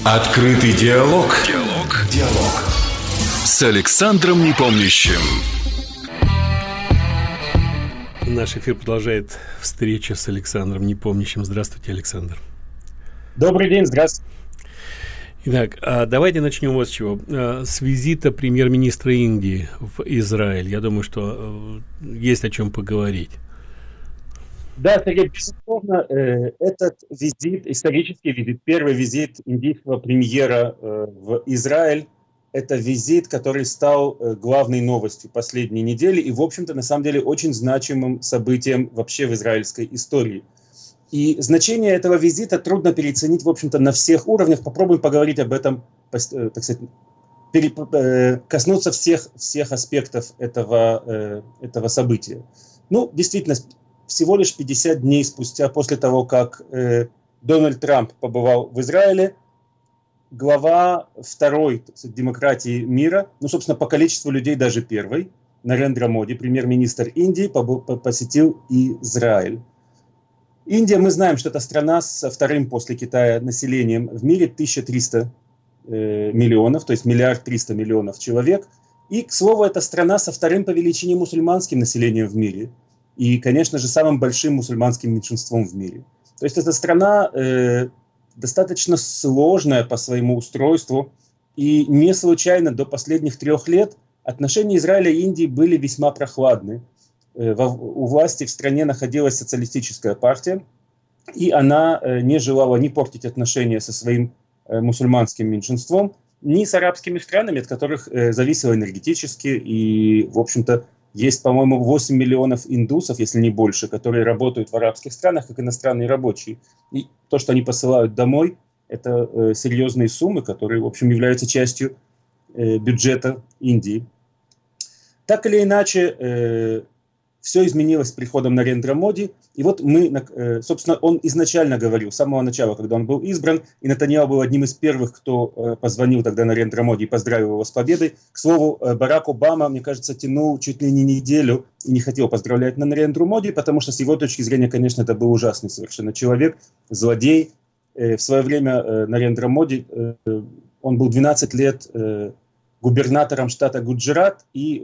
Открытый диалог. Диалог. С Александром Непомнящим. Наш эфир продолжает встреча с Александром Непомнящим. Здравствуйте, Александр. Добрый день, здравствуйте. Итак, давайте начнем вот с чего. С визита премьер-министра Индии в Израиль. Я думаю, что есть о чем поговорить. Да, Сергей, безусловно, этот визит, исторический визит, первый визит индийского премьера в Израиль, это визит, который стал главной новостью последней недели и, в общем-то, на самом деле, очень значимым событием вообще в израильской истории. И значение этого визита трудно переоценить, в общем-то, на всех уровнях. Попробуем поговорить об этом, так сказать, коснуться всех аспектов этого события. Ну, действительно, всего лишь 50 дней спустя после того, как Дональд Трамп побывал в Израиле, глава второй, так сказать, демократии мира, ну, собственно, по количеству людей даже первой, Нарендра Моди, премьер-министр Индии, посетил Израиль. Индия, мы знаем, что это страна со вторым после Китая населением в мире, 1300 миллионов, то есть 1,3 миллиарда человек. И, к слову, это страна со вторым по величине мусульманским населением в мире. И, конечно же, самым большим мусульманским меньшинством в мире. То есть это страна достаточно сложная по своему устройству. И не случайно до последних 3 лет отношения Израиля и Индии были весьма прохладны. У власти в стране находилась социалистическая партия, и она не желала ни портить отношения со своим мусульманским меньшинством, ни с арабскими странами, от которых зависела энергетически. И, в общем-то, есть, по-моему, 8 миллионов индусов, если не больше, которые работают в арабских странах как иностранные рабочие. И то, что они посылают домой, это серьезные суммы, которые, в общем, являются частью бюджета Индии. Так или иначе, все изменилось с приходом Нарендра Моди. И вот мы, собственно, он изначально говорил, с самого начала, когда он был избран, и Нетаньяху был одним из первых, кто позвонил тогда Нарендра Моди и поздравил его с победой. К слову, Барак Обама, мне кажется, тянул чуть ли не неделю и не хотел поздравлять Нарендру Моди, потому что с его точки зрения, конечно, это был ужасный совершенно человек, злодей. В свое время Нарендра Моди, он был 12 лет губернатором штата Гуджарат, и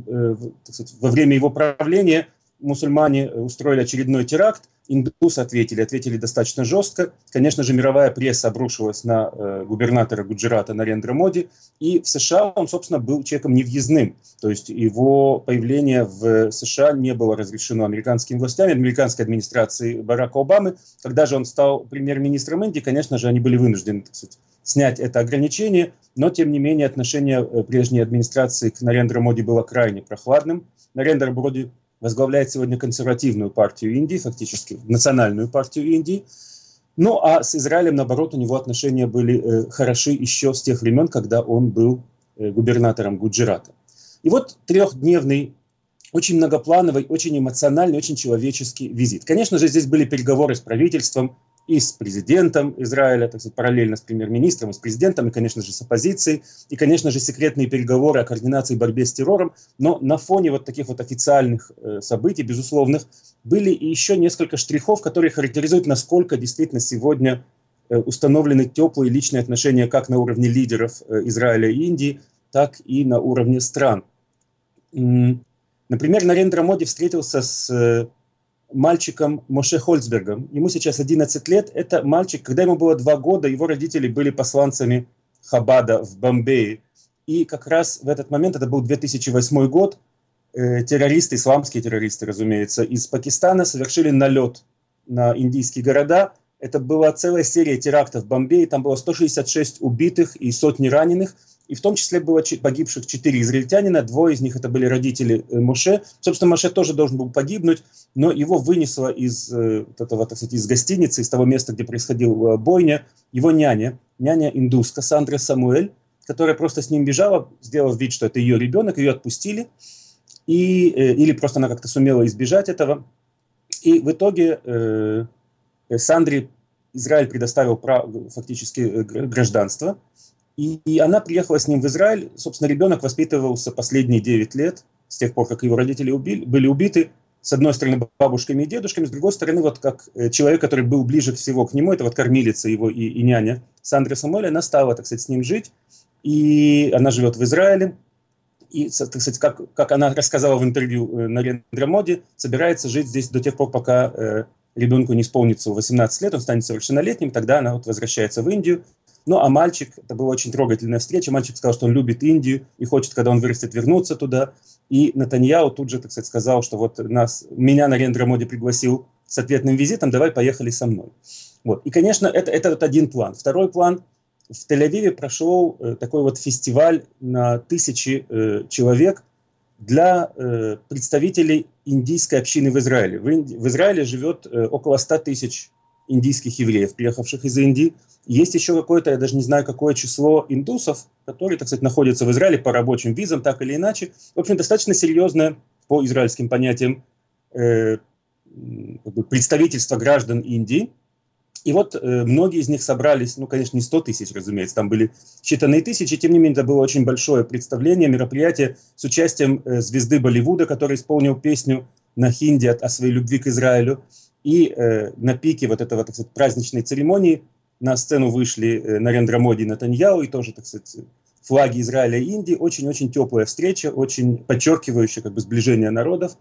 во время его правления мусульмане устроили очередной теракт, индусы ответили достаточно жестко. Конечно же, мировая пресса обрушилась на губернатора Гуджарата Нарендра Моди, и в США он, собственно, был человеком невъездным, то есть его появление в США не было разрешено американскими властями, американской администрацией Барака Обамы. Когда же он стал премьер-министром Индии, конечно же, они были вынуждены, так сказать, снять это ограничение, но, тем не менее, отношение прежней администрации к Нарендра Моди было крайне прохладным. Нарендра Моди возглавляет сегодня консервативную партию Индии, фактически национальную партию Индии. Ну, а с Израилем, наоборот, у него отношения были хороши еще с тех времен, когда он был губернатором Гуджарата. И вот 3-дневный, очень многоплановый, очень эмоциональный, очень человеческий визит. Конечно же, здесь были переговоры с правительством и с президентом Израиля, так сказать, параллельно с премьер-министром, и с президентом, и, конечно же, с оппозицией, и, конечно же, секретные переговоры о координации борьбы с террором. Но на фоне вот таких вот официальных событий, безусловных, были и еще несколько штрихов, которые характеризуют, насколько действительно сегодня установлены теплые личные отношения как на уровне лидеров Израиля и Индии, так и на уровне стран. Например, Нарендра Моди встретился с мальчиком Моше Хольцбергом. Ему сейчас 11 лет. Это мальчик, когда ему было 2 года, его родители были посланцами Хабада в Бомбее. И как раз в этот момент, это был 2008 год, террористы, исламские террористы, разумеется, из Пакистана совершили налет на индийские города. Это была целая серия терактов в Бомбее. Там было 166 убитых и сотни раненых. И в том числе было погибших 4 израильтянина, 2 из них это были родители Моше. Собственно, Моше тоже должен был погибнуть, но его вынесло из гостиницы, из того места, где происходила бойня, его няня индуска Сандра Самуэль, которая просто с ним бежала, сделав вид, что это ее ребенок, ее отпустили, или просто она как-то сумела избежать этого. И в итоге Сандре Израиль предоставил фактически гражданство. И она приехала с ним в Израиль. Собственно, ребенок воспитывался последние 9 лет, с тех пор, как его родители были убиты, с одной стороны, бабушками и дедушками, с другой стороны, вот как человек, который был ближе всего к нему, это вот кормилица его и няня Сандра Самуэль, она стала, так сказать, с ним жить, и она живет в Израиле, и, так сказать, как она рассказала в интервью Нарендра Моди, собирается жить здесь до тех пор, пока ребенку не исполнится 18 лет, он станет совершеннолетним, тогда она вот возвращается в Индию. Ну, а мальчик, это была очень трогательная встреча, мальчик сказал, что он любит Индию и хочет, когда он вырастет, вернуться туда. И Нетаньяху тут же, так сказать, сказал, что вот меня Нарендра Моди пригласил с ответным визитом, давай поехали со мной. Вот. И, конечно, это вот один план. Второй план. В Тель-Авиве прошел такой вот фестиваль на 1000 человек для представителей индийской общины в Израиле. В Израиле живет около 100 тысяч индийских евреев, приехавших из Индии. Есть еще какое-то, я даже не знаю, какое число индусов, которые, так сказать, находятся в Израиле по рабочим визам, так или иначе. В общем, достаточно серьезное, по израильским понятиям, представительство граждан Индии. И вот многие из них собрались, ну, конечно, не 100 тысяч, разумеется, там были считанные тысячи, тем не менее, это было очень большое представление, мероприятие с участием звезды Болливуда, который исполнил песню на хинди о своей любви к Израилю. И на пике вот этого, так сказать, праздничной церемонии на сцену вышли Нарендра Моди и Нетаньяху, и тоже, так сказать, флаги Израиля и Индии. Очень-очень теплая встреча, очень подчеркивающая как бы сближение народов.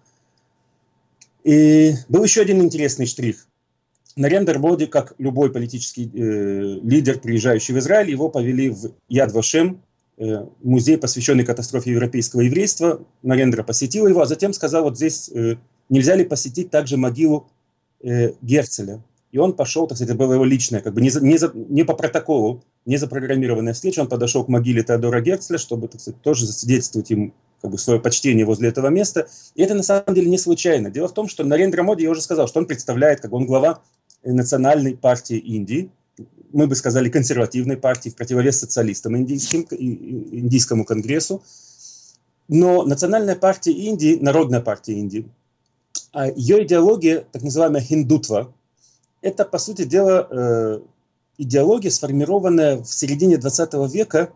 И был еще один интересный штрих. Нарендра Моди, как любой политический лидер, приезжающий в Израиль, его повели в Яд Вашем, музей, посвященный катастрофе европейского еврейства. Нарендра посетил его, а затем сказал, вот здесь нельзя ли посетить также могилу Герцеля. И он пошел, так сказать, это была его личная, как бы не по протоколу, не запрограммированная встреча, он подошел к могиле Теодора Герцеля, чтобы, так сказать, тоже засвидетельствовать ему как бы свое почтение возле этого места. И это на самом деле не случайно. Дело в том, что Нарендра Моди, я уже сказал, что он представляет, как бы он глава национальной партии Индии, мы бы сказали консервативной партии, в противовес социалистам индийскому конгрессу. Но национальная партия Индии, народная партия Индии, ее идеология, так называемая хиндутва, это, по сути дела, идеология, сформированная в середине 20 века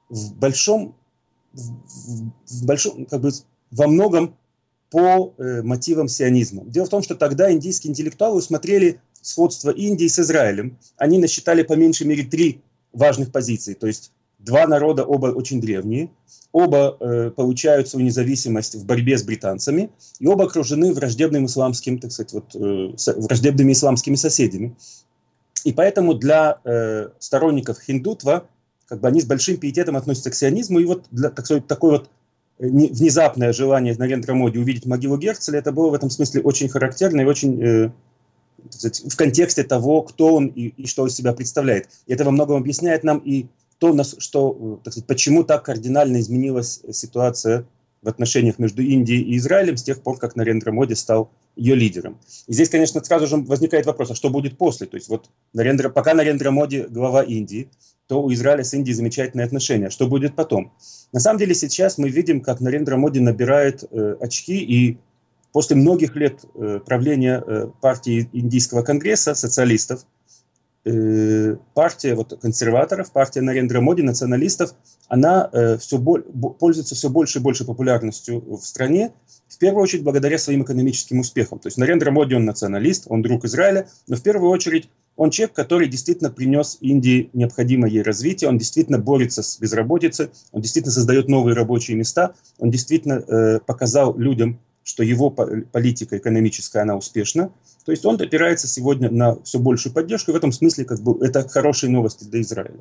как бы, во многом по мотивам сионизма. Дело в том, что тогда индийские интеллектуалы усмотрели сходство Индии с Израилем. Они насчитали по меньшей мере 3 важных позиции. То есть 2 народа, оба очень древние, оба получают свою независимость в борьбе с британцами, и оба окружены враждебным исламским, так сказать, враждебными исламскими соседями. И поэтому для сторонников хиндутва как бы они с большим пиететом относятся к сионизму, и вот для, так сказать, такое вот внезапное желание Нарендра Моди увидеть могилу Герцеля, это было в этом смысле очень характерно и очень в контексте того, кто он и что из себя представляет. И это во многом объясняет нам и то, что, так сказать, почему так кардинально изменилась ситуация в отношениях между Индией и Израилем с тех пор, как Нарендра Моди стал ее лидером. И здесь, конечно, сразу же возникает вопрос, а что будет после? То есть вот пока Нарендра Моди глава Индии, то у Израиля с Индией замечательные отношения. Что будет потом? На самом деле сейчас мы видим, как Нарендра Моди набирает очки, и после многих лет правления партии Индийского конгресса, социалистов, партия вот, консерваторов, партия Нарендра Моди, националистов, она пользуется все больше и больше популярностью в стране, в первую очередь благодаря своим экономическим успехам. То есть Нарендра Моди, он националист, он друг Израиля, но в первую очередь он человек, который действительно принес Индии необходимое ей развитие, он действительно борется с безработицей, он действительно создает новые рабочие места, он действительно показал людям, что его политика экономическая, она успешна. То есть он опирается сегодня на все большую поддержку, и в этом смысле как бы, это хорошие новости для Израиля.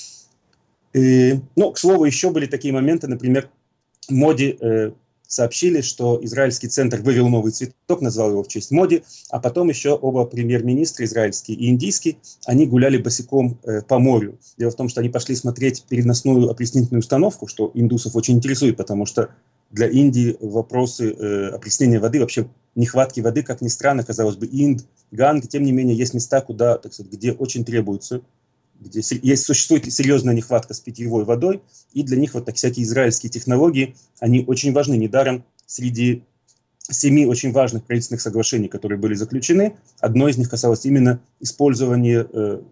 Ну, к слову, еще были такие моменты, например, Моди сообщили, что израильский центр вывел новый цветок, назвал его в честь Моди, а потом еще оба премьер-министра, израильский и индийский, они гуляли босиком по морю. Дело в том, что они пошли смотреть переносную опреснительную установку, что индусов очень интересует, потому что для Индии вопросы опреснения воды, вообще нехватки воды, как ни странно, казалось бы, Инд, Ганг, тем не менее есть места, куда, так сказать, где очень требуется, где существует серьезная нехватка с питьевой водой, и для них вот так всякие израильские технологии, они очень важны. Недаром среди 7 очень важных правительственных соглашений, которые были заключены, одно из них касалось именно использования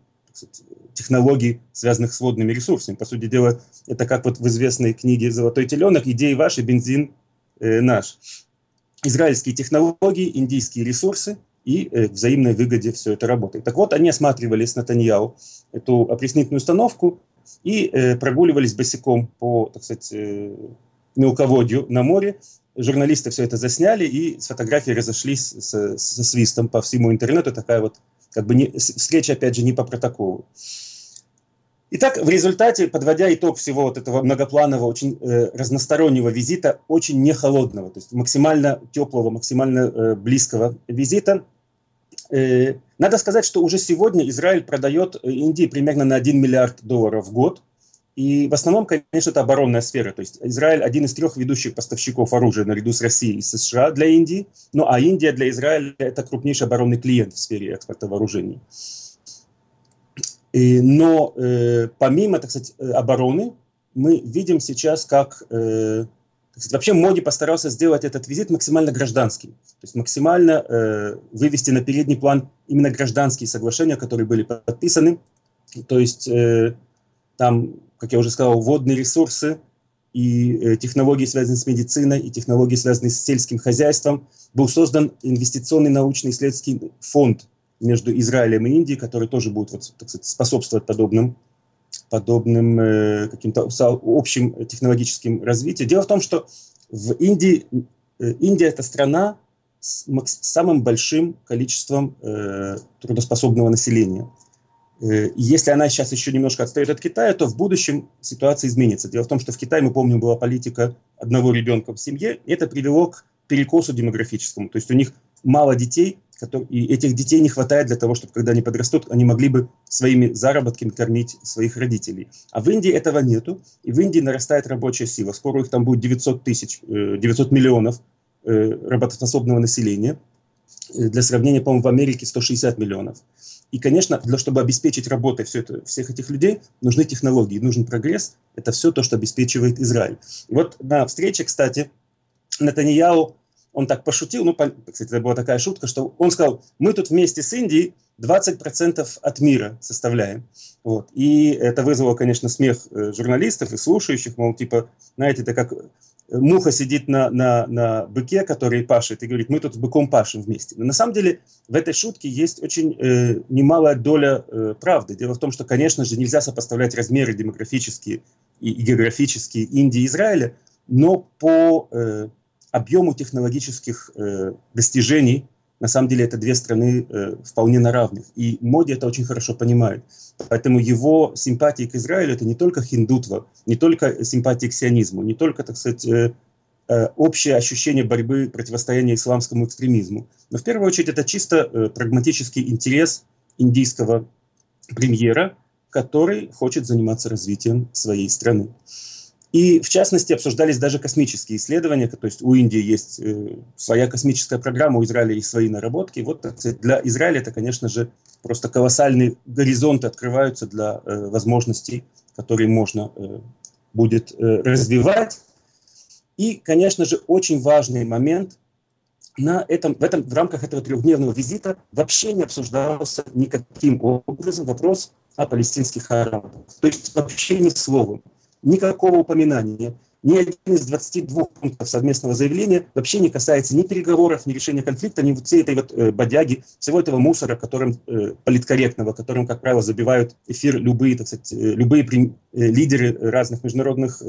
технологий, связанных с водными ресурсами. По сути дела, это как вот в известной книге «Золотой теленок», идеи ваши, бензин наш. израильские технологии, индийские ресурсы, и к взаимной выгоде все это работает. Так вот, они осматривали с Нетаньяху эту опреснительную установку и прогуливались босиком по, так сказать, мелководью на море. Журналисты все это засняли, и с фотографией разошлись со свистом по всему интернету. Такая вот как бы встреча, опять же, не по протоколу. Итак, в результате, подводя итог всего вот этого многопланового, очень разностороннего визита, очень не холодного, то есть максимально теплого, максимально близкого визита, надо сказать, что уже сегодня Израиль продает Индии примерно на $1 миллиард в год. И в основном, конечно, это оборонная сфера. То есть Израиль один из 3 ведущих поставщиков оружия наряду с Россией и США для Индии. Ну а Индия для Израиля – это крупнейший оборонный клиент в сфере экспорта вооружений. Но помимо, так сказать, обороны, мы видим сейчас, как вообще Моди постарался сделать этот визит максимально гражданским. То есть максимально вывести на передний план именно гражданские соглашения, которые были подписаны. То есть там, как я уже сказал, водные ресурсы и технологии, связанные с медициной, и технологии, связанные с сельским хозяйством. Был создан инвестиционный научно-исследовательский фонд между Израилем и Индией, который тоже будет, вот, так сказать, способствовать подобным каким-то общим технологическим развитием. Дело в том, что в Индии, Индия – это страна с самым большим количеством трудоспособного населения. И если она сейчас еще немножко отстает от Китая, то в будущем ситуация изменится. Дело в том, что в Китае, мы помним, была политика одного ребенка в семье, и это привело к перекосу демографическому. То есть у них мало детей, и этих детей не хватает для того, чтобы, когда они подрастут, они могли бы своими заработками кормить своих родителей. А в Индии этого нету, и в Индии нарастает рабочая сила. Скоро их там будет 900 миллионов работоспособного населения. Для сравнения, по-моему, в Америке 160 миллионов. И, конечно, чтобы обеспечить работой всех этих людей, нужны технологии, нужен прогресс. Это все то, что обеспечивает Израиль. И вот на встрече, кстати, Нетаньяху, он так пошутил, кстати, это была такая шутка, что он сказал: мы тут вместе с Индией 20% от мира составляем. Вот. И это вызвало, конечно, смех журналистов и слушающих, мол, типа, знаете, это как муха сидит на быке, который пашет, и говорит: мы тут с быком пашем вместе. Но на самом деле в этой шутке есть очень немалая доля правды. Дело в том, что, конечно же, нельзя сопоставлять размеры демографические и географические Индии и Израиля, но по объему технологических достижений, на самом деле, это две страны вполне на равных. И Моди это очень хорошо понимает. Поэтому его симпатии к Израилю – это не только хиндутва, не только симпатии к сионизму, не только, так сказать, общее ощущение борьбы, противостояния исламскому экстремизму. Но в первую очередь это чисто прагматический интерес индийского премьера, который хочет заниматься развитием своей страны. И, в частности, обсуждались даже космические исследования, то есть у Индии есть своя космическая программа, у Израиля есть свои наработки. Вот, так сказать, для Израиля это, конечно же, просто колоссальные горизонты открываются для возможностей, которые можно будет развивать. И, конечно же, очень важный момент, в рамках этого трехдневного визита вообще не обсуждался никаким образом вопрос о палестинских арабах. То есть вообще ни словом. Никакого упоминания, ни один из 22 пунктов совместного заявления вообще не касается ни переговоров, ни решения конфликта, ни всей этой вот бодяги, всего этого мусора, политкорректного, которым, как правило, забивают эфир любые, так сказать, лидеры разных международных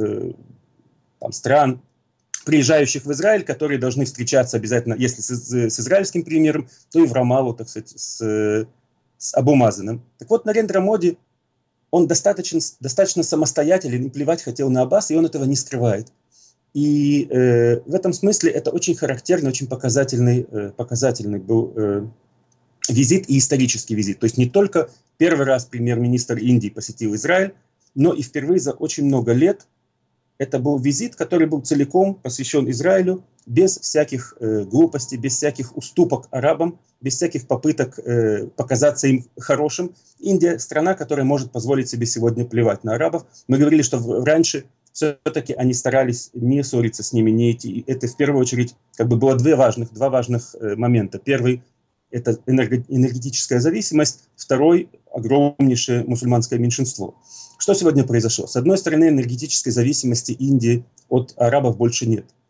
стран, приезжающих в Израиль, которые должны встречаться обязательно, если с израильским премьером, то и в Рамаллу, так сказать, с Абу Мазаном. Так вот, Нарендра Моди, он достаточно самостоятелен и плевать хотел на Аббаса, и он этого не скрывает. И в этом смысле это очень характерный, очень показательный был визит и исторический визит. То есть не только первый раз премьер-министр Индии посетил Израиль, но и впервые за очень много лет это был визит, который был целиком посвящен Израилю, без всяких глупостей, без всяких уступок арабам, без всяких попыток показаться им хорошим. Индия – страна, которая может позволить себе сегодня плевать на арабов. Мы говорили, что раньше все-таки они старались не ссориться с ними, не идти. Это в первую очередь было два важных момента. Первый – это энергетическая зависимость, второй – огромнейшее мусульманское меньшинство. Что сегодня произошло? С одной стороны, энергетической зависимости Индии от арабов больше нет.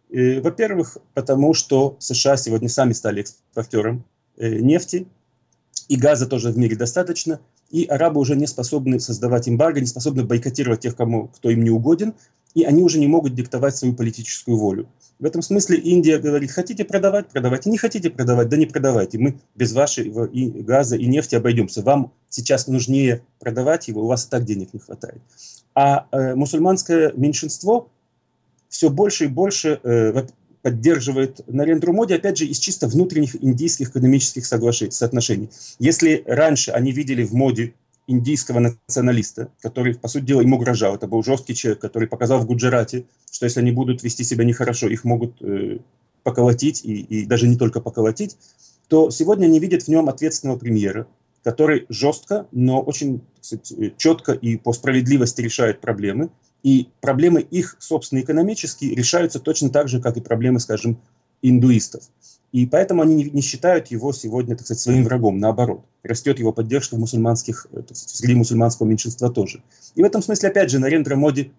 Во-первых, потому что США сегодня сами стали экспортером нефти, и газа тоже в мире достаточно, и арабы уже не способны создавать эмбарго, не способны бойкотировать тех, кто им не угоден, и они уже не могут диктовать свою политическую волю. В этом смысле Индия говорит: хотите продавать, продавайте, не хотите продавать, да не продавайте, мы без вашего газа и нефти обойдемся, вам сейчас нужнее продавать его, у вас и так денег не хватает. А мусульманское меньшинство все больше и больше поддерживает Нарендру Моди, опять же, из чисто внутренних индийских экономических соотношений. Если раньше они видели в Моди индийского националиста, который, по сути дела, им угрожал, это был жесткий человек, который показал в Гуджарате, что если они будут вести себя нехорошо, их могут поколотить, и даже не только поколотить, то сегодня они видят в нем ответственного премьера, который жестко, но очень, кстати, четко и по справедливости решает проблемы. И проблемы их, собственно, экономические, решаются точно так же, как и проблемы, скажем, индуистов. И поэтому они не считают его сегодня, так сказать, своим врагом. Наоборот, растет его поддержка в среди мусульманского меньшинства тоже. И в этом смысле, опять же, Нарендра Моди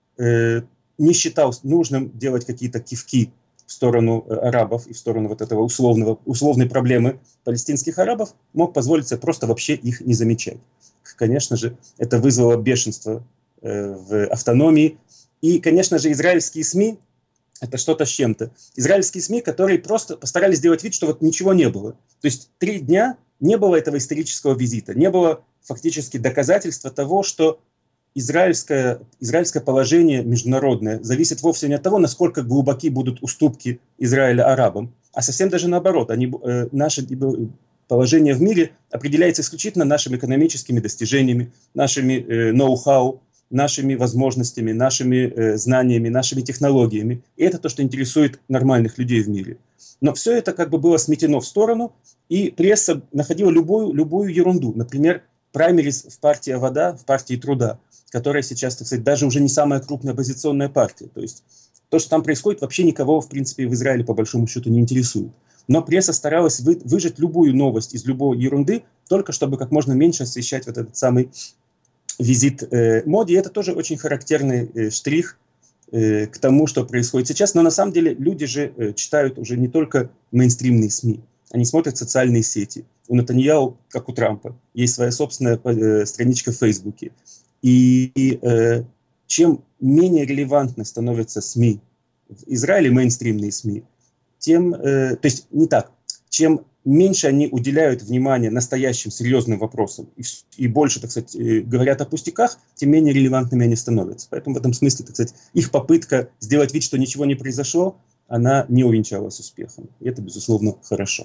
не считал нужным делать какие-то кивки в сторону арабов и в сторону вот этого условной проблемы палестинских арабов, мог позволить себе просто вообще их не замечать. Конечно же, это вызвало бешенство в автономии. И, конечно же, израильские СМИ – это что-то с чем-то. Израильские СМИ, которые просто постарались сделать вид, что вот ничего не было. То есть 3 дня не было этого исторического визита, не было фактически доказательства того, что израильское положение международное зависит вовсе не от того, насколько глубоки будут уступки Израиля арабам, а совсем даже наоборот. Наше положение в мире определяется исключительно нашими экономическими достижениями, нашими ноу-хау, нашими возможностями, нашими знаниями, нашими технологиями. И это то, что интересует нормальных людей в мире. Но все это как бы было сметено в сторону, и пресса находила любую ерунду. Например, праймериз в партии Авода, в партии Труда, которая сейчас, так сказать, даже уже не самая крупная оппозиционная партия. То есть то, что там происходит, вообще никого, в принципе, в Израиле по большому счету не интересует. Но пресса старалась выжать любую новость из любой ерунды, только чтобы как можно меньше освещать вот этот самый визит Моди. И это тоже очень характерный штрих к тому, что происходит сейчас. Но на самом деле люди же читают уже не только мейнстримные СМИ, они смотрят социальные сети. У Нетаньяху, как у Трампа, есть своя собственная страничка в Фейсбуке. И чем менее релевантны становятся СМИ в Израиле, мейнстримные СМИ, тем, то есть не так, чем меньше они уделяют внимания настоящим серьезным вопросам и больше, так сказать, говорят о пустяках, тем менее релевантными они становятся. Поэтому в этом смысле, так сказать, их попытка сделать вид, что ничего не произошло, она не увенчалась успехом. И это, безусловно, хорошо.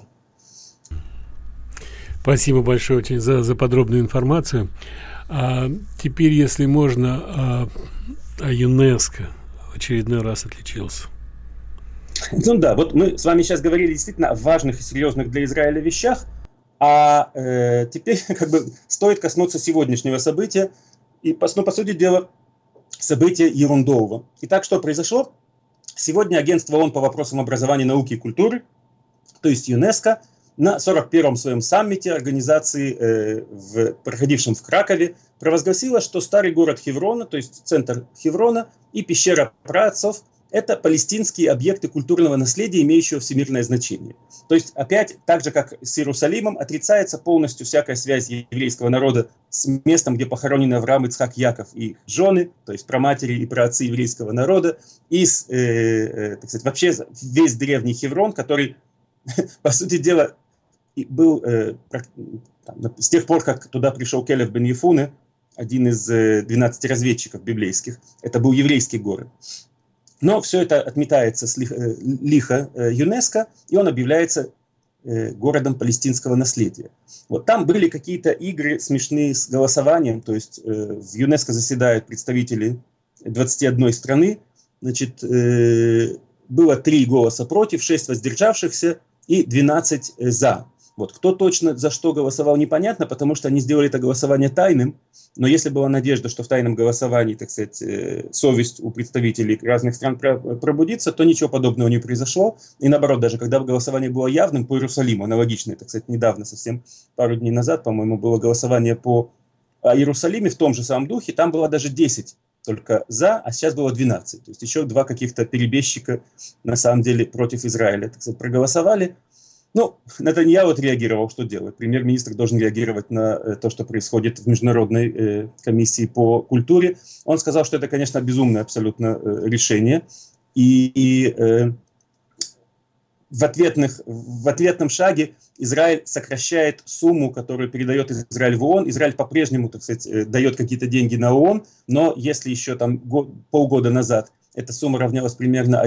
Спасибо большое очень за подробную информацию. А теперь, если можно, о ЮНЕСКО в очередной раз отличился. Ну да, вот мы с вами сейчас говорили действительно о важных и серьезных для Израиля вещах, а теперь как бы стоит коснуться сегодняшнего события, и по сути дела события ерундового. Итак, что произошло? Сегодня агентство ООН по вопросам образования, науки и культуры, то есть ЮНЕСКО, на 41-м своем саммите организации, проходившем в Кракове, провозгласило, что старый город Хеврона, то есть центр Хеврона и пещера праотцов – это палестинские объекты культурного наследия, имеющего всемирное значение. То есть, опять, так же, как с Иерусалимом, отрицается полностью всякая связь еврейского народа с местом, где похоронены Авраам, Ицхак, Яков и их жены, то есть праматери и праотцы еврейского народа, и, так сказать, вообще весь древний Хеврон, который, по сути дела, был с тех пор, как туда пришел Келев бен Ефуне, один из 12 разведчиков библейских, это был еврейский город. Но все это отметается лихо ЮНЕСКО, и он объявляется городом палестинского наследия. Вот там были какие-то игры смешные с голосованием, то есть в ЮНЕСКО заседают представители 21 страны, значит, было 3 голоса против, 6 воздержавшихся и 12 за. Вот. Кто точно за что голосовал, непонятно, потому что они сделали это голосование тайным, но если была надежда, что в тайном голосовании, так сказать, совесть у представителей разных стран пробудится, то ничего подобного не произошло. И наоборот, даже когда голосование было явным по Иерусалиму, аналогичное, так сказать, недавно, совсем пару дней назад, по-моему, было голосование по Иерусалиме в том же самом духе, там было даже 10 только за, а сейчас было 12. То есть еще 2 каких-то перебежчика, на самом деле, против Израиля, так сказать, проголосовали. Ну, Нетаньяху отреагировал, что делать. Премьер-министр должен реагировать на то, что происходит в Международной комиссии по культуре. Он сказал, что это, конечно, безумное абсолютно решение. И в ответном шаге Израиль сокращает сумму, которую передает Израиль в ООН. Израиль по-прежнему, так сказать, дает какие-то деньги на ООН, но если еще там полгода назад эта сумма равнялась примерно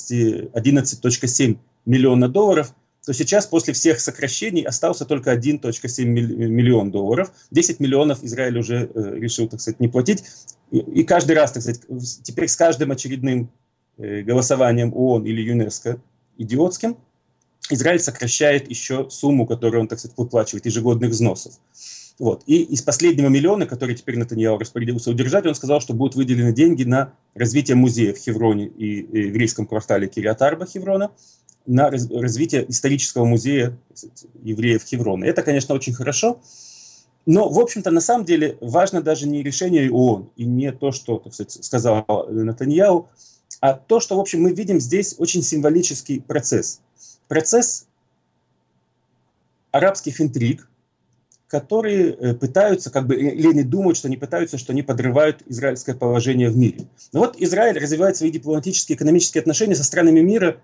11,7 миллиона долларов, то сейчас после всех сокращений остался только 1,7 миллион долларов. 10 миллионов Израиль уже решил, так сказать, не платить. И каждый раз, так сказать, теперь с каждым очередным голосованием ООН или ЮНЕСКО идиотским, Израиль сокращает еще сумму, которую он, так сказать, выплачивает, ежегодных взносов. Вот. И из последнего миллиона, который теперь Нетаньяху распорядился удержать, он сказал, что будут выделены деньги на развитие музея в Хевроне и еврейском квартале Кирьят-Арба Хеврона, на развитие исторического музея, кстати, евреев Хеврона. Это, конечно, очень хорошо, но, в общем-то, на самом деле важно даже не решение ООН и не то, что, так сказать, сказал Нетаньяху, а то, что, в общем, мы видим здесь очень символический процесс. Процесс арабских интриг, которые пытаются, как бы, или они думают, что они пытаются, что они подрывают израильское положение в мире. Но вот Израиль развивает свои дипломатические, экономические отношения со странами мира,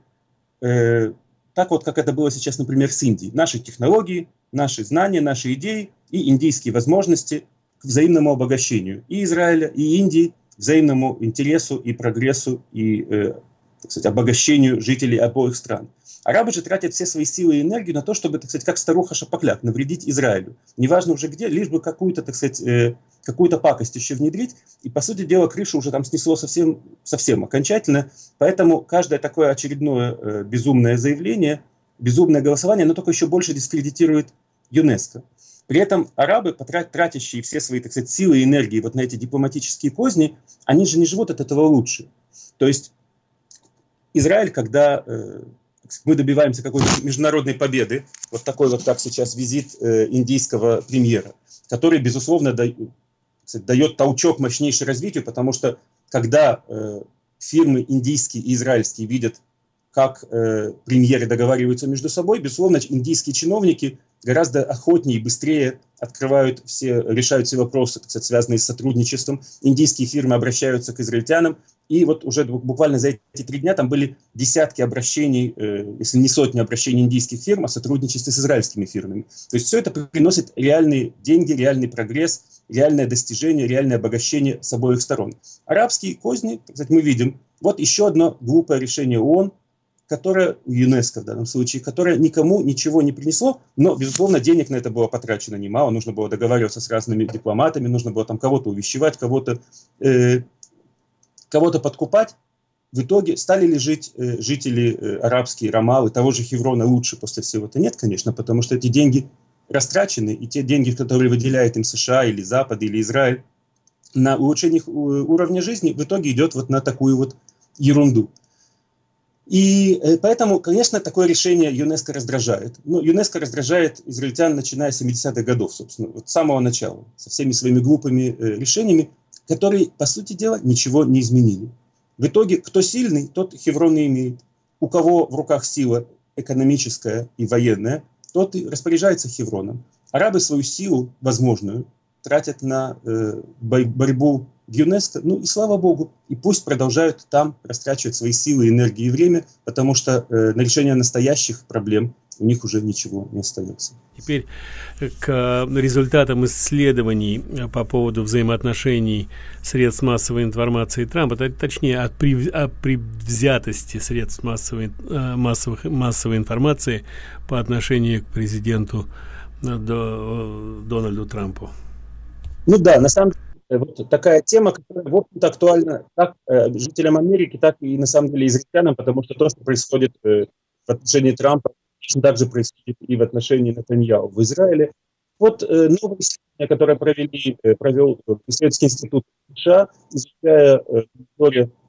так вот, как это было сейчас, например, с Индией. Наши технологии, наши знания, наши идеи и индийские возможности к взаимному обогащению и Израиля, и Индии, взаимному интересу и прогрессу, и, так сказать, обогащению жителей обоих стран. Арабы же тратят все свои силы и энергию на то, чтобы, так сказать, как старуха Шапокляк, навредить Израилю. Неважно уже где, лишь бы какую-то, так сказать, какую-то пакость еще внедрить. И, по сути дела, крышу уже там снесло совсем окончательно. Поэтому каждое такое очередное безумное заявление, безумное голосование, оно только еще больше дискредитирует ЮНЕСКО. При этом арабы, тратящие все свои, так сказать, силы и энергии вот на эти дипломатические козни, они же не живут от этого лучше. То есть Израиль, когда мы добиваемся какой-то международной победы, вот такой вот, как сейчас, визит индийского премьера, который, безусловно, дает толчок мощнейшему развитию, потому что когда фирмы индийские и израильские видят, как премьеры договариваются между собой, безусловно, индийские чиновники гораздо охотнее и быстрее решают все вопросы, так сказать, связанные с сотрудничеством. Индийские фирмы обращаются к израильтянам, и вот уже буквально за эти 3 дня там были десятки обращений, если не сотни обращений индийских фирм о сотрудничестве с израильскими фирмами. То есть все это приносит реальные деньги, реальный прогресс, реальное достижение, реальное обогащение с обоих сторон. Арабские козни, так сказать, мы видим. Вот еще одно глупое решение ООН, которое, ЮНЕСКО в данном случае, которое никому ничего не принесло, но, безусловно, денег на это было потрачено немало, нужно было договариваться с разными дипломатами, нужно было там кого-то увещевать, кого-то подкупать. В итоге стали ли жить жители арабские, Рамаллы, того же Хеврона лучше после всего-то? Нет, конечно, потому что эти деньги растрачены, и те деньги, которые выделяет им США или Запад или Израиль на улучшение уровня жизни, в итоге идет вот на такую вот ерунду. И поэтому, конечно, такое решение ЮНЕСКО раздражает. Но ЮНЕСКО раздражает израильтян, начиная с 70-х годов, собственно, вот с самого начала, со всеми своими глупыми решениями, которые, по сути дела, ничего не изменили. В итоге, кто сильный, тот Хеврон и имеет. У кого в руках сила экономическая и военная, тот и распоряжается Хевроном. Арабы свою силу, возможную, тратят на борьбу в ЮНЕСКО, ну и слава богу, и пусть продолжают там растрачивать свои силы, энергию и время, потому что на решение настоящих проблем у них уже ничего не остается. Теперь к результатам исследований по поводу взаимоотношений средств массовой информации Трампа, точнее, о предвзятости средств массовой информации по отношению к президенту Дональду Трампу. Ну да, на самом деле, вот такая тема, которая, в общем-то, актуальна как жителям Америки, так и, на самом деле, израильтянам, потому что то, что происходит в отношении Трампа, точно так же происходит и в отношении Нетаньяху в Израиле. Вот новое исследование, которое провел исследовательский институт США, изучая историю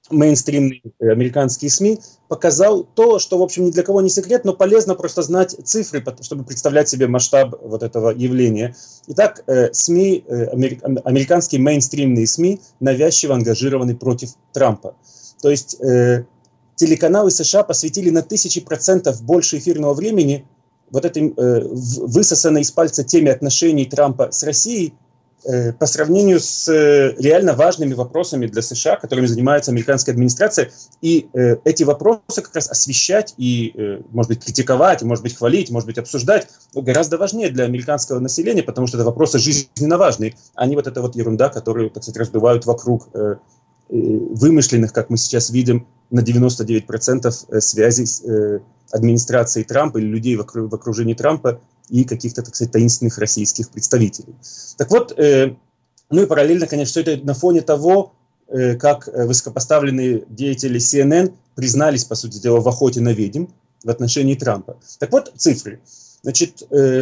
мейнстримные американские СМИ, показал то, что, в общем, ни для кого не секрет, но полезно просто знать цифры, чтобы представлять себе масштаб вот этого явления. Итак, СМИ, американские мейнстримные СМИ навязчиво ангажированы против Трампа. То есть телеканалы США посвятили на 1000% больше эфирного времени вот этой высосанной из пальца теме отношений Трампа с Россией, по сравнению с реально важными вопросами для США, которыми занимается американская администрация. И эти вопросы как раз освещать и, может быть, критиковать, может быть, хвалить, может быть, обсуждать гораздо важнее для американского населения, потому что это вопросы жизненно важные, а не вот эта вот ерунда, которую, так сказать, раздувают вокруг вымышленных, как мы сейчас видим, на 99% связей с администрацией Трампа или людей в окружении Трампа и каких-то, так сказать, таинственных российских представителей. Так вот, ну и параллельно, конечно, все это на фоне того, как высокопоставленные деятели CNN признались, по сути дела, в охоте на ведьм в отношении Трампа. Так вот, цифры. Значит,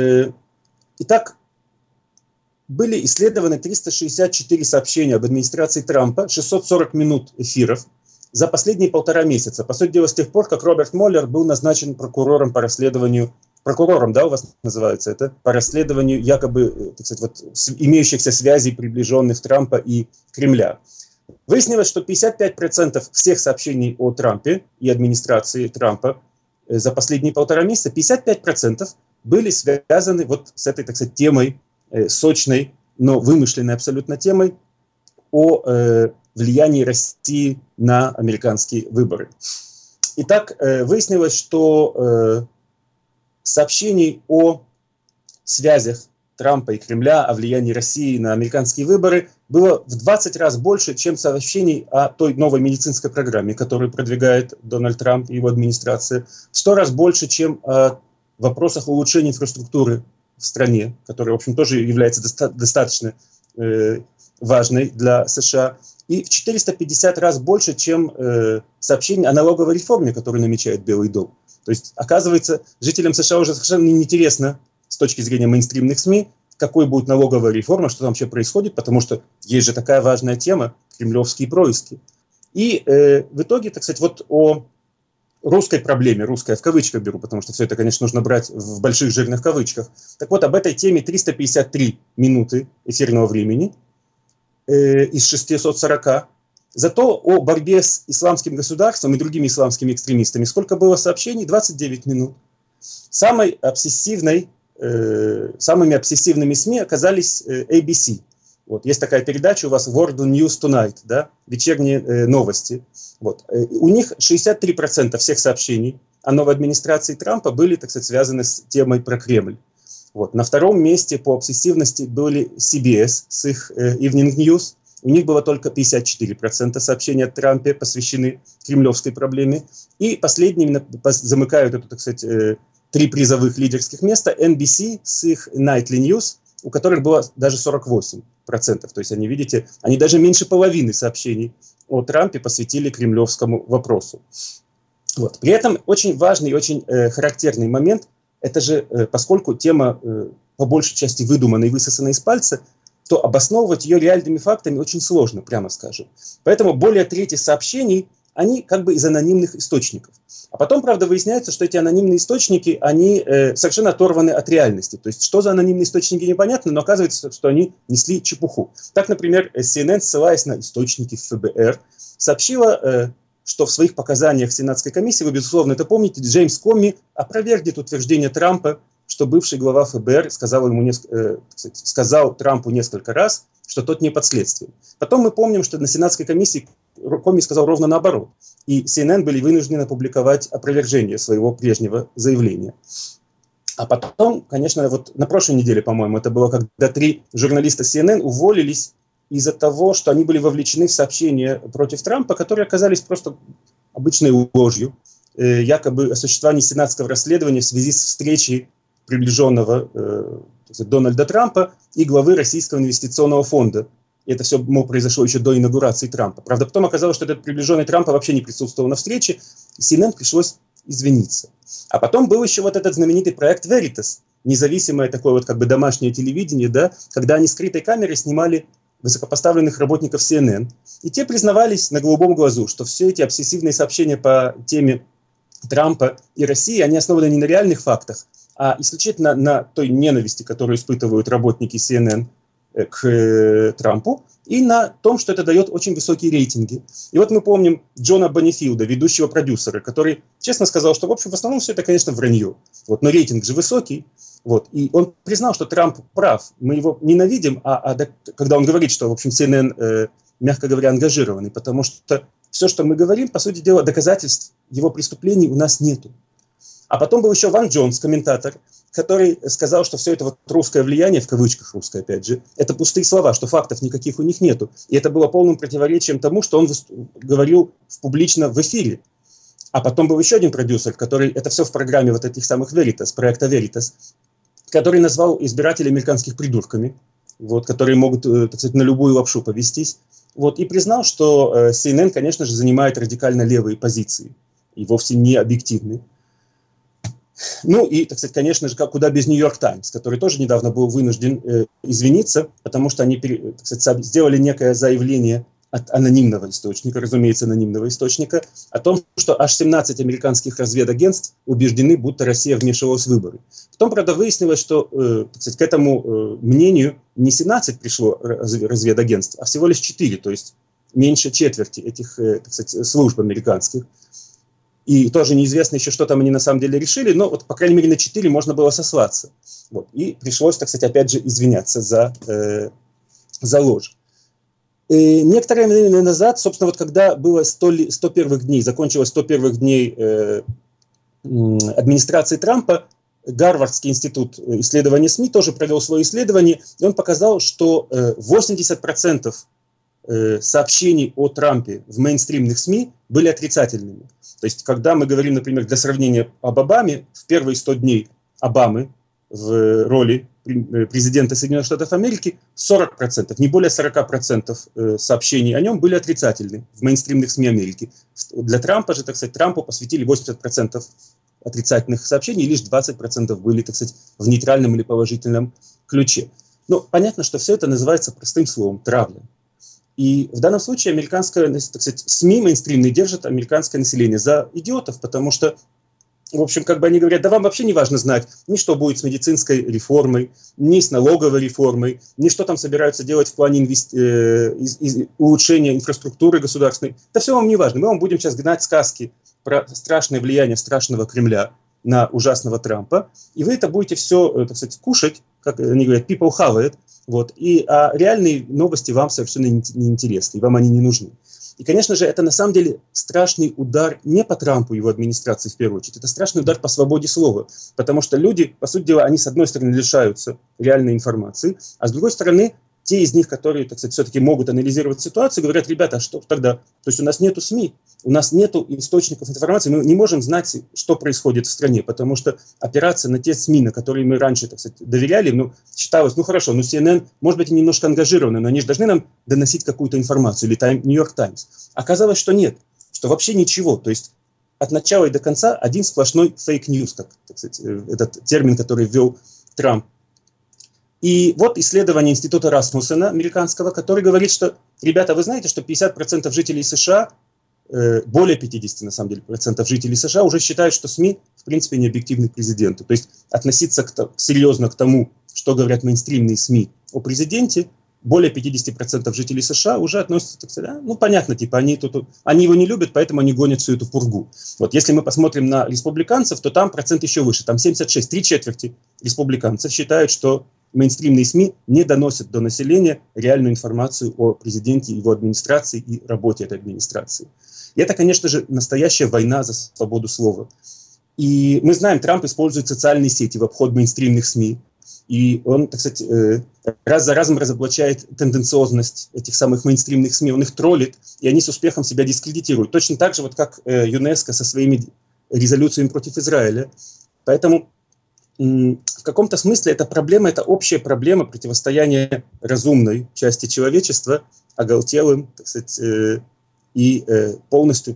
итак, были исследованы 364 сообщения об администрации Трампа, 640 минут эфиров за последние 1,5 месяца. По сути дела, с тех пор, как Роберт Мюллер был назначен прокурором по расследованию, прокурором, да, у вас называется это, по расследованию якобы, так сказать, вот, имеющихся связей, приближенных Трампа и Кремля. Выяснилось, что 55% всех сообщений о Трампе и администрации Трампа за последние 1,5 месяца, 55% были связаны вот с этой, так сказать, темой, сочной, но вымышленной абсолютно темой о влиянии России на американские выборы. Итак, выяснилось, что сообщений о связях Трампа и Кремля, о влиянии России на американские выборы было в 20 раз больше, чем сообщений о той новой медицинской программе, которую продвигает Дональд Трамп и его администрация, в 100 раз больше, чем о вопросах улучшения инфраструктуры в стране, которая, в общем, тоже является достаточно важной для США, и в 450 раз больше, чем сообщения о налоговой реформе, которую намечает Белый дом. То есть, оказывается, жителям США уже совершенно неинтересно с точки зрения мейнстримных СМИ, какой будет налоговая реформа, что там вообще происходит, потому что есть же такая важная тема – кремлевские происки. И в итоге, так сказать, вот о русской проблеме, русская в кавычках беру, потому что все это, конечно, нужно брать в больших жирных кавычках. Так вот, об этой теме 353 минуты эфирного времени из 640. Зато о борьбе с исламским государством и другими исламскими экстремистами сколько было сообщений? 29 минут. Самыми обсессивными СМИ оказались ABC. Вот, есть такая передача у вас World News Tonight, да, вечерние новости. Вот. У них 63% всех сообщений о новой администрации Трампа были, так сказать, связаны с темой про Кремль. Вот. На втором месте по обсессивности были CBS с их Evening News. У них было только 54% сообщений о Трампе посвящены кремлевской проблеме. И последними замыкают эту, так сказать, 3 призовых лидерских места NBC с их Nightly News, у которых было даже 48%. То есть, они, видите, они даже меньше половины сообщений о Трампе посвятили кремлевскому вопросу. Вот. При этом очень важный и очень характерный момент, это же, поскольку тема по большей части выдумана и высосана из пальца, то обосновывать ее реальными фактами очень сложно, прямо скажем. Поэтому более трети сообщений, они как бы из анонимных источников. А потом, правда, выясняется, что эти анонимные источники, они совершенно оторваны от реальности. То есть, что за анонимные источники, непонятно, но оказывается, что они несли чепуху. Так, например, CNN, ссылаясь на источники ФБР, сообщила, что в своих показаниях в Сенатской комиссии, вы, безусловно, это помните, Джеймс Комми опровергнет утверждение Трампа, что бывший глава ФБР сказал Трампу несколько раз, что тот не под следствием. Потом мы помним, что на Сенатской комиссии Комми сказал ровно наоборот. И CNN были вынуждены опубликовать опровержение своего прежнего заявления. А потом, конечно, вот на прошлой неделе, по-моему, это было, когда 3 журналиста CNN уволились из-за того, что они были вовлечены в сообщения против Трампа, которые оказались просто обычной ложью, якобы о существовании сенатского расследования в связи с встречей приближенного Дональда Трампа и главы Российского инвестиционного фонда. И это все, мол, произошло еще до инаугурации Трампа. Правда, потом оказалось, что этот приближенный Трампа вообще не присутствовал на встрече, и CNN пришлось извиниться. А потом был еще вот этот знаменитый проект Veritas, независимое такое вот как бы домашнее телевидение, да, когда они скрытой камерой снимали высокопоставленных работников CNN, и те признавались на голубом глазу, что все эти обсессивные сообщения по теме Трампа и России, они основаны не на реальных фактах, а исключительно на той ненависти, которую испытывают работники CNN к Трампу, и на том, что это дает очень высокие рейтинги. И вот мы помним Джона Боннифилда, ведущего продюсера, который честно сказал, что в общем в основном все это, конечно, вранье. Вот, но рейтинг же высокий. Вот, и он признал, что Трамп прав. Мы его ненавидим, когда он говорит, что в общем CNN, мягко говоря, ангажированный, потому что все, что мы говорим, по сути дела, доказательств его преступлений у нас нету. А потом был еще Ван Джонс, комментатор, который сказал, что все это вот русское влияние, в кавычках русское опять же, это пустые слова, что фактов никаких у них нету. И это было полным противоречием тому, что он говорил публично в эфире. А потом был еще один продюсер, который, это все в программе вот этих самых Veritas, проекта Veritas, который назвал избирателей американских придурками, вот, которые могут, так сказать, на любую лапшу повестись. Вот, и признал, что CNN, конечно же, занимает радикально левые позиции и вовсе не объективные. Ну и, так сказать, конечно же, куда без Нью-Йорк Таймс, который тоже недавно был вынужден извиниться, потому что они, так сказать, сделали некое заявление от анонимного источника, разумеется, анонимного источника, о том, что аж 17 американских разведагентств убеждены, будто Россия вмешивалась в выборы. Потом, правда, выяснилось, что так сказать, к этому мнению не 17 пришло разведагентств, а всего лишь 4, то есть меньше четверти этих, так сказать, служб американских. И тоже неизвестно еще, что там они на самом деле решили, но вот, по крайней мере, на 4 можно было сослаться. Вот. И пришлось, так сказать, опять же извиняться за ложь. И некоторое время назад, собственно, вот когда было 100 первых дней, закончилось 100 первых дней администрации Трампа, Гарвардский институт исследования СМИ тоже провел свое исследование, и он показал, что 80% сообщений о Трампе в мейнстримных СМИ были отрицательными. То есть, когда мы говорим, например, для сравнения об Обаме, в первые 100 дней Обамы в роли президента Соединенных Штатов Америки 40%, не более 40% сообщений о нем были отрицательны в мейнстримных СМИ Америки. Для Трампа же, так сказать, Трампу посвятили 80% отрицательных сообщений, и лишь 20% были, так сказать, в нейтральном или положительном ключе. Ну, понятно, что все это называется простым словом – травля. И в данном случае американское, так сказать, СМИ мейнстримные держат американское население за идиотов, потому что, в общем, как бы они говорят, да вам вообще не важно знать ни что будет с медицинской реформой, ни с налоговой реформой, ни что там собираются делать в плане улучшения инфраструктуры государственной. Да все вам не важно. Мы вам будем сейчас гнать сказки про страшное влияние страшного Кремля на ужасного Трампа, и вы это будете все, так сказать, кушать, как они говорят, people have it, вот, а реальные новости вам совершенно не интересны, и вам они не нужны. И, конечно же, это на самом деле страшный удар не по Трампу и его администрации в первую очередь, это страшный удар по свободе слова, потому что люди, по сути дела, они с одной стороны лишаются реальной информации, а с другой стороны, те из них, которые, так сказать, все-таки могут анализировать ситуацию, говорят, ребята, а что тогда? То есть у нас нету СМИ, у нас нету источников информации, мы не можем знать, что происходит в стране, потому что опираться на те СМИ, на которые мы раньше, так сказать, доверяли, считалось, хорошо, CNN, может быть, и немножко ангажированы, но они же должны нам доносить какую-то информацию, или Нью-Йорк Таймс. Оказалось, что нет, что вообще ничего, то есть от начала и до конца один сплошной фейк-ньюс, как, так сказать, этот термин, который ввел Трамп. И вот исследование института Расмуссена, американского, который говорит, что, ребята, вы знаете, что 50% жителей США, более 50% на самом деле процентов жителей США уже считают, что СМИ в принципе не объективны к президенту. То есть относиться серьезно к тому, что говорят мейнстримные СМИ о президенте, более 50% жителей США уже относятся, так сказать, понятно, типа они его не любят, поэтому они гонят всю эту пургу. Вот если мы посмотрим на республиканцев, то там процент еще выше, там 76, 3/4 республиканцев считают, что мейнстримные СМИ не доносят до населения реальную информацию о президенте, его администрации и работе этой администрации. И это, конечно же, настоящая война за свободу слова. И мы знаем, Трамп использует социальные сети в обход мейнстримных СМИ. И он, так сказать, раз за разом разоблачает тенденциозность этих самых мейнстримных СМИ. Он их троллит, и они с успехом себя дискредитируют. Точно так же, вот как ЮНЕСКО со своими резолюциями против Израиля. Поэтому в каком-то смысле эта проблема, это общая проблема противостояния разумной части человечества оголтелым, так сказать, и полностью,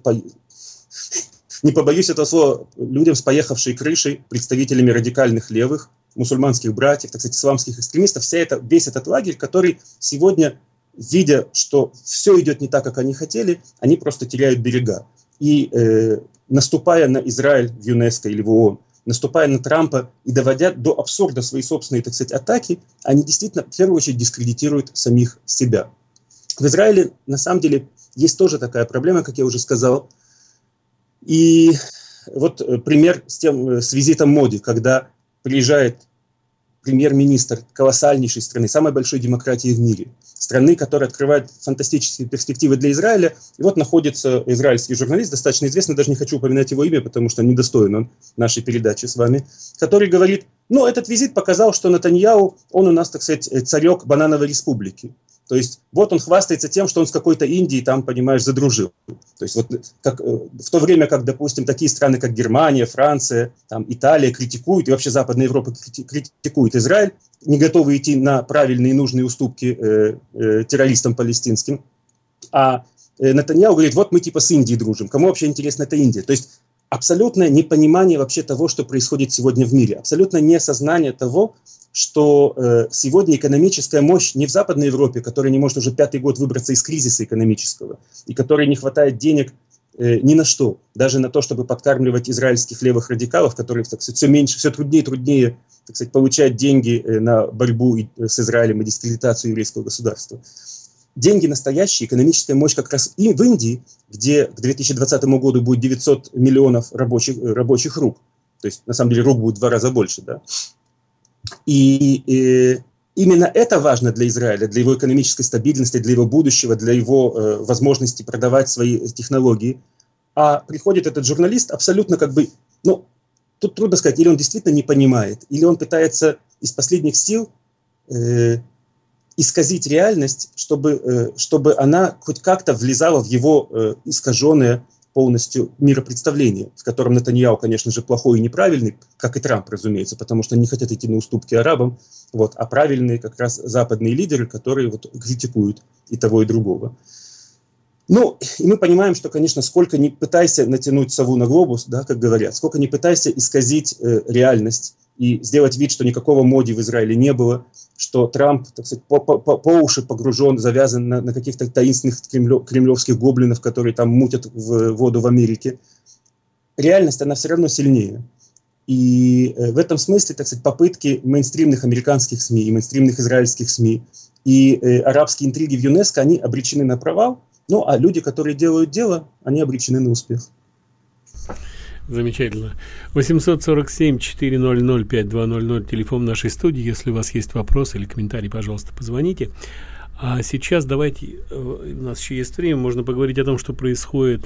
не побоюсь этого слова, людям с поехавшей крышей, представителями радикальных левых, мусульманских братьев, так сказать, исламских экстремистов, весь этот лагерь, который сегодня видя, что все идет не так, как они хотели, они просто теряют берега. И наступая на Израиль в ЮНЕСКО или в ООН, наступая на Трампа и доводя до абсурда свои собственные, так сказать, атаки, они действительно в первую очередь дискредитируют самих себя. В Израиле, на самом деле, есть тоже такая проблема, как я уже сказал. И вот пример с визитом Моди, когда приезжает премьер-министр колоссальнейшей страны, самой большой демократии в мире, страны, которая открывает фантастические перспективы для Израиля. И вот находится израильский журналист, достаточно известный, даже не хочу упоминать его имя, потому что недостоин он нашей передачи с вами, который говорит, ну, этот визит показал, что Нетаньяху, он у нас, так сказать, царек банановой республики. То есть вот он хвастается тем, что он с какой-то Индией там, понимаешь, задружил. То есть вот как, в то время, как, допустим, такие страны, как Германия, Франция, там, Италия критикуют, и вообще Западная Европа критикует Израиль, не готовы идти на правильные и нужные уступки террористам палестинским. А Нетаньяху говорит, вот мы типа с Индией дружим, кому вообще интересна эта Индия? То есть абсолютное непонимание вообще того, что происходит сегодня в мире, абсолютное неосознание того, что сегодня экономическая мощь не в Западной Европе, которая не может уже 5-й год выбраться из кризиса экономического, и которой не хватает денег ни на что, даже на то, чтобы подкармливать израильских левых радикалов, которые, так сказать, все меньше, все труднее и труднее, так сказать, получать деньги на борьбу с Израилем и дискредитацию еврейского государства. Деньги настоящие, экономическая мощь как раз и в Индии, где к 2020 году будет 900 миллионов рабочих рук. То есть, на самом деле, рук будет в 2 раза больше, да. И именно это важно для Израиля, для его экономической стабильности, для его будущего, для его возможности продавать свои технологии. А приходит этот журналист абсолютно как бы, ну, тут трудно сказать, или он действительно не понимает, или он пытается из последних сил исказить реальность, чтобы она хоть как-то влезала в его искаженное полностью миропредставление, в котором Нетаньяху, конечно же, плохой и неправильный, как и Трамп, разумеется, потому что они не хотят идти на уступки арабам, вот, а правильные как раз западные лидеры, которые вот критикуют и того, и другого. Ну, и мы понимаем, что, конечно, сколько ни пытайся натянуть сову на глобус, да, как говорят, сколько ни пытайся исказить реальность и сделать вид, что никакого Моди в Израиле не было, что Трамп, так сказать, по уши погружен, завязан на каких-то таинственных кремлевских гоблинов, которые там мутят в воду в Америке. Реальность, она все равно сильнее. И в этом смысле, так сказать, попытки мейнстримных американских СМИ и мейнстримных израильских СМИ и арабские интриги в ЮНЕСКО, они обречены на провал. Ну, а люди, которые делают дело, они обречены на успех. Замечательно. 847-400-5200, телефон нашей студии. Если у вас есть вопросы или комментарии, пожалуйста, позвоните. А сейчас давайте, у нас еще есть время, можно поговорить о том, что происходит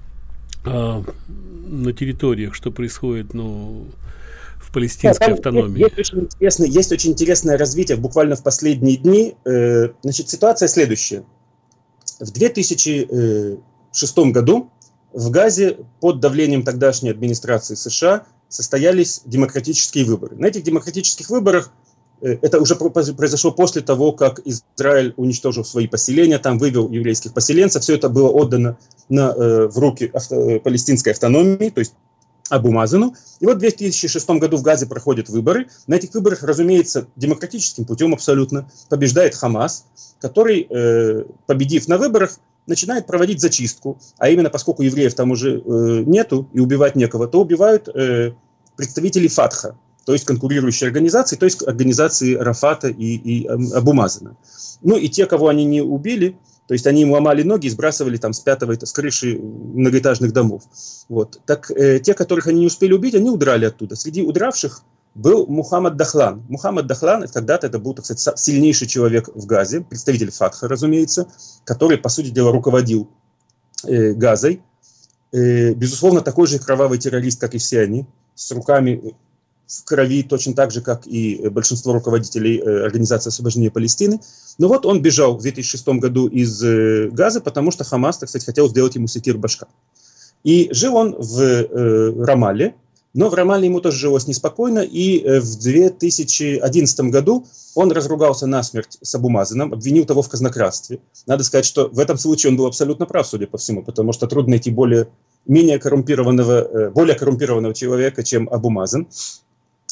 на территориях, что происходит, ну, в палестинской автономии. Есть очень интересное развитие буквально в последние дни. Значит, ситуация следующая. В 2006 году в Газе под давлением тогдашней администрации США состоялись демократические выборы. На этих демократических выборах, это уже произошло после того, как Израиль уничтожил свои поселения, там вывел еврейских поселенцев, все это было отдано в руки палестинской автономии, то есть Абу Мазену. И вот в 2006 году в Газе проходят выборы. На этих выборах, разумеется, демократическим путем абсолютно побеждает Хамас, который, победив на выборах, начинает проводить зачистку. А именно, поскольку евреев там уже нету и убивать некого, то убивают представителей Фатха, то есть конкурирующие организации, то есть организации Арафата и Абу Мазена. Ну и те, кого они не убили, то есть они им ломали ноги и сбрасывали там с крыши многоэтажных домов. Вот. Так те, которых они не успели убить, они удрали оттуда. Среди удравших был Мухаммад Дахлан. Мухаммад Дахлан когда-то это был, так сказать, сильнейший человек в Газе, представитель Фатха, разумеется, который, по сути дела, руководил Газой. Безусловно, такой же кровавый террорист, как и все они, с руками в крови, точно так же, как и большинство руководителей Организации освобождения Палестины. Но вот он бежал в 2006 году из Газы, потому что Хамас, так сказать, хотел сделать ему секир башка. И жил он в Рамалле, но в Рамалле ему тоже жилось неспокойно, и в 2011 году он разругался насмерть с Абу Мазеном, обвинил того в казнократстве. Надо сказать, что в этом случае он был абсолютно прав, судя по всему, потому что трудно найти более коррумпированного человека, чем Абу Мазен.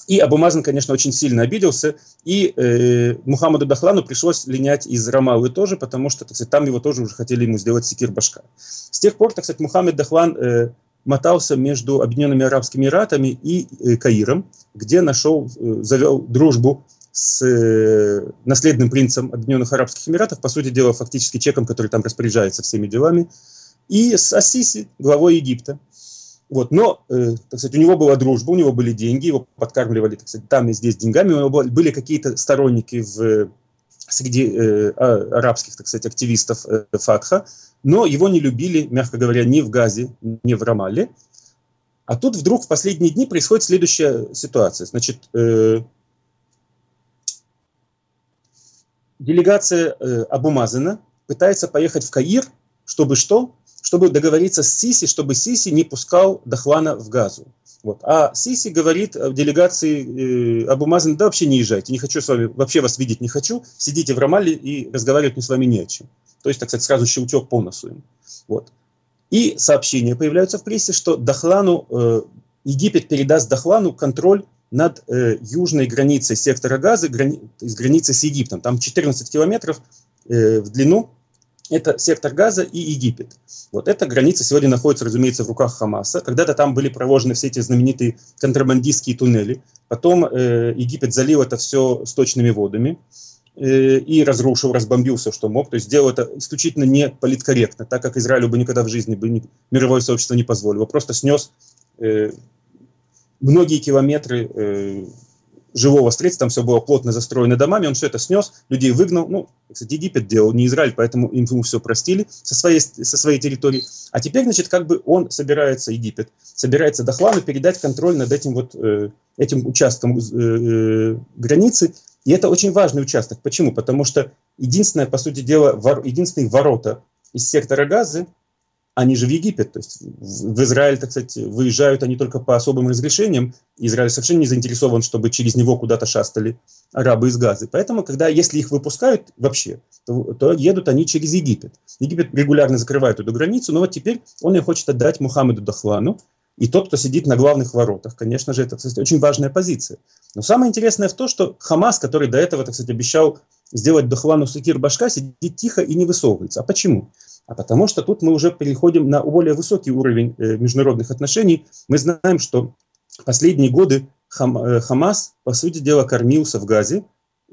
И Абу Мазен, конечно, очень сильно обиделся, и Мухаммаду Дахлану пришлось линять из Рамаллы тоже, потому что, так сказать, там его тоже уже хотели ему сделать секир башка. С тех пор, так сказать, Мухаммад Дахлан мотался между Объединенными Арабскими Эмиратами и Каиром, где завел дружбу с наследным принцем Объединенных Арабских Эмиратов, по сути дела, фактически человеком, который там распоряжается всеми делами, и с Ас-Сиси, главой Египта. Вот, но, так сказать, у него была дружба, у него были деньги, его подкармливали, так сказать, там и здесь деньгами, у него были какие-то сторонники среди арабских, так сказать, активистов Фатха, но его не любили, мягко говоря, ни в Газе, ни в Рамалле. А тут вдруг в последние дни происходит следующая ситуация. Значит, делегация Абу Мазена пытается поехать в Каир, чтобы что? Чтобы договориться с Сиси, чтобы Сиси не пускал Дахлана в Газу. Вот. А Сиси говорит в делегации Абу Мазена: да вообще не езжайте, не хочу с вами, вообще вас видеть не хочу, сидите в Рамалле и разговаривать мне с вами не о чем. То есть, так сказать, сразу щелчок по носу им. Вот. И сообщения появляются в прессе, что Египет передаст Дахлану контроль над южной границей сектора Газы, границей с Египтом. Там 14 километров в длину. Это сектор Газа и Египет. Вот эта граница сегодня находится, разумеется, в руках Хамаса. Когда-то там были проложены все эти знаменитые контрабандистские туннели. Потом Египет залил это все сточными водами и разрушил, разбомбил все, что мог. То есть сделал это исключительно не политкорректно, так как Израилю бы никогда в жизни мировое сообщество не позволило. Просто снес многие километры жилого строительства, там все было плотно застроено домами, он все это снес, людей выгнал. Ну, кстати, Египет делал, не Израиль, поэтому ему все простили со своей территории. А теперь, значит, как бы Египет собирается Дахлану передать контроль над этим участком границы. И это очень важный участок. Почему? Потому что единственное, по сути дела, единственные ворота из сектора Газы, они же в Египет, то есть в Израиль, так сказать, выезжают они только по особым разрешениям. Израиль совершенно не заинтересован, чтобы через него куда-то шастали арабы из Газы. Поэтому, если их выпускают вообще, то едут они через Египет. Египет регулярно закрывает эту границу, но вот теперь он ее хочет отдать Мухаммаду Дахлану. И тот, кто сидит на главных воротах, конечно же, это, кстати, очень важная позиция. Но самое интересное в том, что Хамас, который до этого, так сказать, обещал сделать Дахлану секир башка, сидит тихо и не высовывается. А почему? А потому что тут мы уже переходим на более высокий уровень международных отношений. Мы знаем, что в последние годы Хамас, по сути дела, кормился в Газе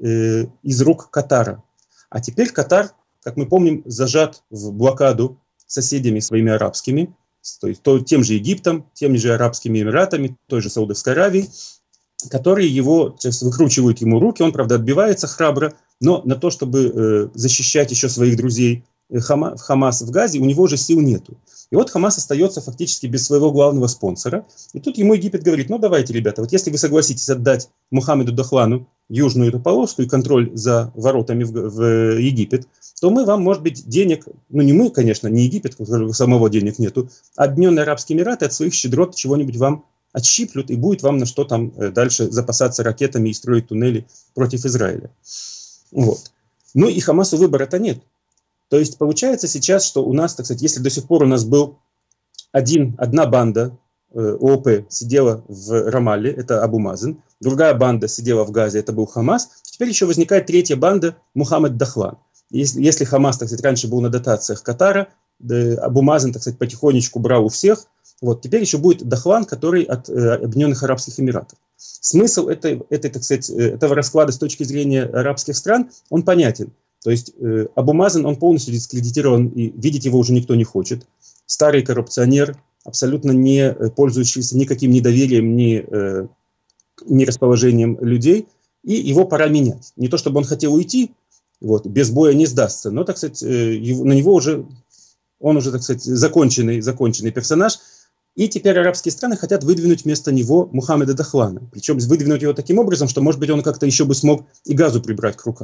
из рук Катара. А теперь Катар, как мы помним, зажат в блокаду соседями своими арабскими, то есть тем же Египтом, теми же Арабскими Эмиратами, той же Саудовской Аравией, которые его сейчас выкручивают ему руки. Он, правда, отбивается храбро, но на то, чтобы защищать еще своих друзей Хамас в Газе, у него уже сил нету. И вот Хамас остается фактически без своего главного спонсора. И тут ему Египет говорит: ну давайте, ребята, вот если вы согласитесь отдать Мухаммаду Дахлану южную эту полоску и контроль за воротами в Египет, то мы вам, может быть, денег, ну не мы, конечно, не Египет, у которого самого денег нету, а Объединенные Арабские Эмираты от своих щедрот чего-нибудь вам отщиплют, и будет вам на что там дальше запасаться ракетами и строить туннели против Израиля. Вот. Ну и Хамасу выбора-то нет. То есть получается сейчас, что у нас, так сказать, если до сих пор у нас был одна банда ООП сидела в Рамалле, это Абу Мазен, другая банда сидела в Газе, это был Хамас, теперь еще возникает третья банда Мухаммад Дахлан. Если Хамас, так сказать, раньше был на дотациях Катара, Абу Мазен, так сказать, потихонечку брал у всех, вот теперь еще будет Дахлан, который от Объединенных Арабских Эмиратов. Смысл так сказать, этого расклада с точки зрения арабских стран, он понятен. То есть Абу Мазен, он полностью дискредитирован, и видеть его уже никто не хочет. Старый коррупционер, абсолютно не пользующийся никаким недоверием, ни расположением людей, и его пора менять. Не то чтобы он хотел уйти, вот, без боя не сдастся, но, так сказать, на него он уже, так сказать, законченный персонаж. И теперь арабские страны хотят выдвинуть вместо него Мухаммада Дахлана. Причем выдвинуть его таким образом, что, может быть, он как-то еще бы смог и Газу прибрать к рукам.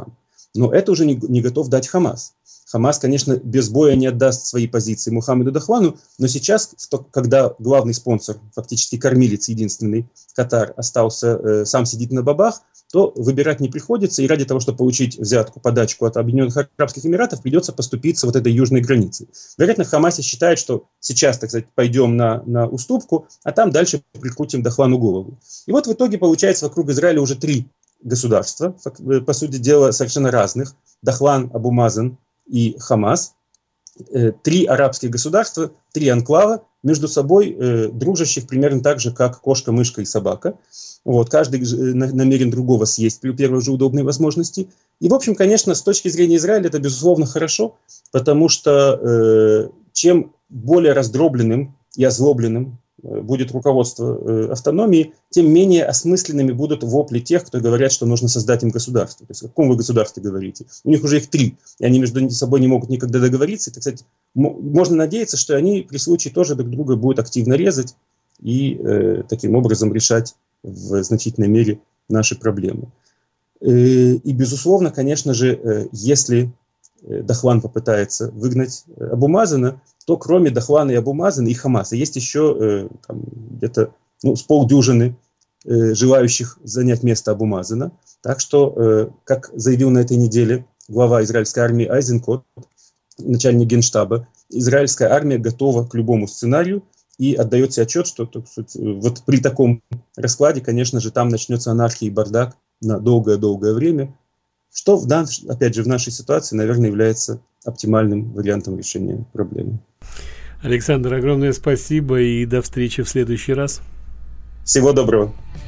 но это уже не готов дать Хамас. Хамас, конечно, без боя не отдаст свои позиции Мухаммеду Дахвану, но сейчас, когда главный спонсор, фактически кормилец единственный, Катар, остался, сам сидит на бабах, то выбирать не приходится, и ради того, чтобы получить взятку, подачку от Объединенных Арабских Эмиратов, придется поступиться вот этой южной границей. Вероятно, в Хамасе считают, что сейчас, так сказать, пойдем на уступку, а там дальше прикрутим Дахвану голову. И вот в итоге получается вокруг Израиля уже 3 государства, по сути дела, совершенно разных. Дахван, Абу Мазен и Хамас. 3 арабских государства, 3 анклава, между собой дружащих примерно так же, как кошка, мышка и собака. Вот, каждый намерен другого съесть при первой же удобной возможности. И, в общем, конечно, с точки зрения Израиля это, безусловно, хорошо, потому что чем более раздробленным и озлобленным будет руководство автономии, тем менее осмысленными будут вопли тех, кто говорят, что нужно создать им государство. То есть о каком вы государстве говорите? У них уже их 3, и они между собой не могут никогда договориться. И, так сказать, можно надеяться, что они при случае тоже друг друга будут активно резать и таким образом решать в значительной мере наши проблемы. И, безусловно, конечно же, если Дахван попытается выгнать Абу Мазена, то кроме Дахвана и Абу Мазена и Хамаса есть еще где-то с полдюжины желающих занять место Абу Мазена. Так что, как заявил на этой неделе глава израильской армии Айзенкот, начальник генштаба, израильская армия готова к любому сценарию и отдает себе отчет, что вот при таком раскладе, конечно же, там начнется анархия и бардак на долгое-долгое время, что, опять же, в нашей ситуации, наверное, является оптимальным вариантом решения проблемы. Александр, огромное спасибо и до встречи в следующий раз. Всего доброго.